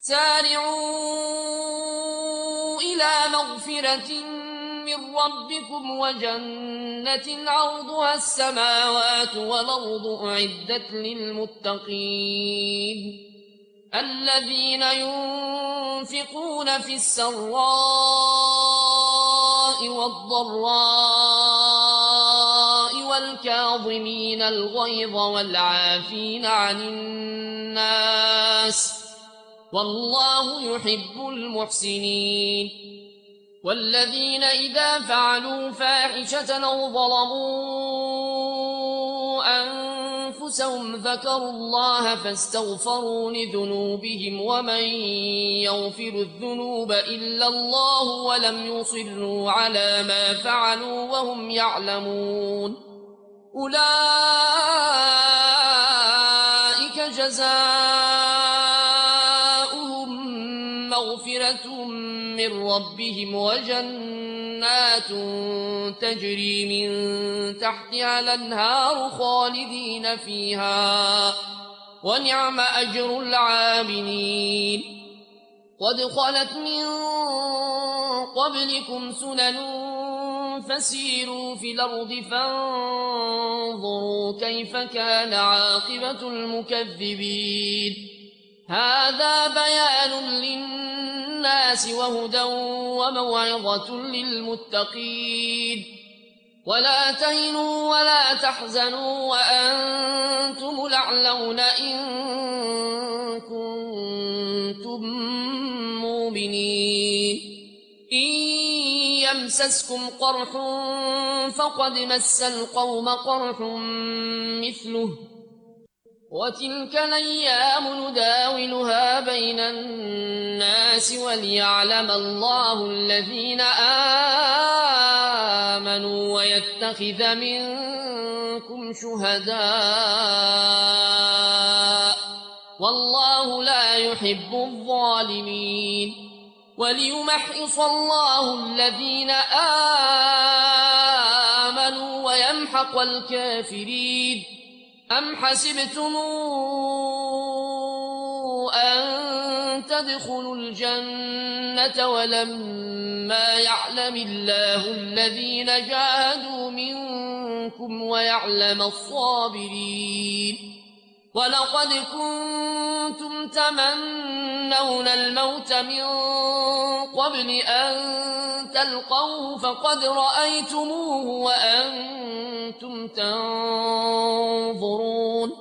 سارعوا إلى مغفرة من ربكم وجنة عرضها السماوات والأرض أعدت للمتقين الذين ينفقون في السراء والضراء والكاظمين الغيظ والعافين عن الناس والله يحب المحسنين والذين إذا فعلوا فاحشة أو ظلموا أنفسهم ذكروا الله فاستغفروا لذنوبهم ومن يغفر الذنوب إلا الله ولم يصروا على ما فعلوا وهم يعلمون أولئك جزاؤهم مغفرة من ربهم وجنات تجري من تحتها الأنهار خالدين فيها ونعم أجر العاملين قد خلت من قبلكم سنن فسيروا في الأرض فانظروا كيف كان عاقبة المكذبين هذا بيان للناس وهدى وموعظة للمتقين ولا تهنوا ولا تحزنوا وأنتم الأعلون إن كنتم مؤمنين إن يمسسكم قرح فقد مس القوم قرح مثله وتلك الأيام نداولها بين الناس وليعلم الله الذين آمنوا ويتخذ منكم شهداء والله لا يحب الظالمين وليمحص الله الذين آمنوا ويمحق الكافرين أم حسبتم أن تدخلوا الجنة ولما يعلم الله الذين جاهدوا منكم ويعلم الصابرين ولقد كنتم تمنون الموت من قبل أن تلقوه فقد رأيتموه وأنتم تنظرون